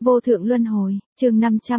Vô thượng luân hồi, chương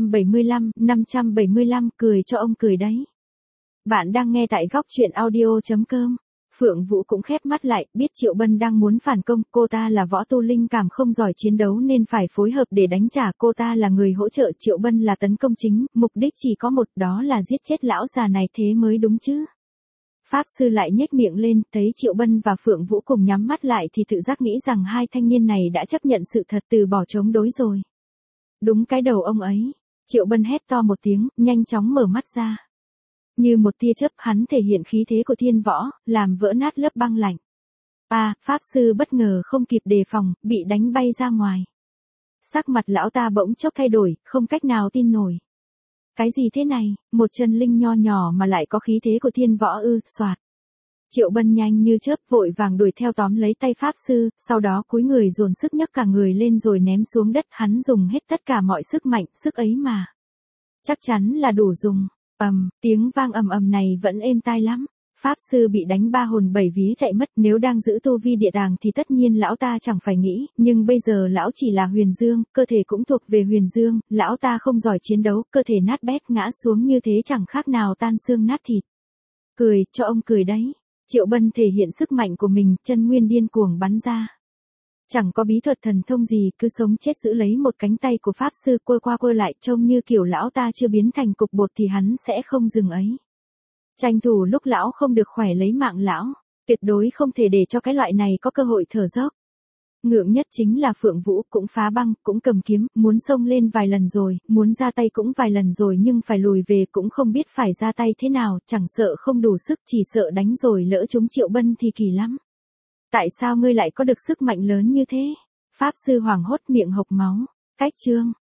575, cười cho ông cười đấy. Bạn đang nghe tại góc truyện audio.com. Phượng Vũ cũng khép mắt lại, biết Triệu Bân đang muốn phản công, cô ta là võ tu linh cảm không giỏi chiến đấu nên phải phối hợp để đánh trả, cô ta là người hỗ trợ Triệu Bân là tấn công chính, mục đích chỉ có một, đó là giết chết lão già này thế mới đúng chứ. Pháp sư lại nhếch miệng lên, thấy Triệu Bân và Phượng Vũ cùng nhắm mắt lại thì tự giác nghĩ rằng hai thanh niên này đã chấp nhận sự thật từ bỏ chống đối rồi. Đúng cái đầu ông ấy, Triệu Bân hét to một tiếng, nhanh chóng mở mắt ra. Như một tia chớp hắn thể hiện khí thế của thiên võ, làm vỡ nát lớp băng lạnh. Pháp sư bất ngờ không kịp đề phòng, bị đánh bay ra ngoài. Sắc mặt lão ta bỗng chốc thay đổi, không cách nào tin nổi. Cái gì thế này, một chân linh nho nhỏ mà lại có khí thế của thiên võ ư, soạt. Triệu Bân nhanh như chớp vội vàng đuổi theo tóm lấy tay pháp sư, sau đó cúi người dồn sức nhấc cả người lên rồi ném xuống đất, hắn dùng hết tất cả mọi sức mạnh, sức ấy mà. Chắc chắn là đủ dùng. Tiếng vang ầm ầm này vẫn êm tai lắm. Pháp sư bị đánh ba hồn bảy vía chạy mất, nếu đang giữ tu vi địa tàng thì tất nhiên lão ta chẳng phải nghĩ, nhưng bây giờ lão chỉ là huyền dương, cơ thể cũng thuộc về huyền dương, lão ta không giỏi chiến đấu, cơ thể nát bét ngã xuống như thế chẳng khác nào tan xương nát thịt. Cười, cho ông cười đấy. Triệu Bân thể hiện sức mạnh của mình, chân nguyên điên cuồng bắn ra. Chẳng có bí thuật thần thông gì, cứ sống chết giữ lấy một cánh tay của pháp sư quơ qua quơ lại, trông như kiểu lão ta chưa biến thành cục bột thì hắn sẽ không dừng ấy. Tranh thủ lúc lão không được khỏe lấy mạng lão, tuyệt đối không thể để cho cái loại này có cơ hội thở dốc. Ngượng nhất chính là Phượng Vũ, cũng phá băng, cũng cầm kiếm, muốn xông lên vài lần rồi, muốn ra tay cũng vài lần rồi nhưng phải lùi về cũng không biết phải ra tay thế nào, chẳng sợ không đủ sức, chỉ sợ đánh rồi lỡ trúng Triệu Bân thì kỳ lắm. Tại sao ngươi lại có được sức mạnh lớn như thế? Pháp sư hoảng hốt miệng hộc máu. Cách chương.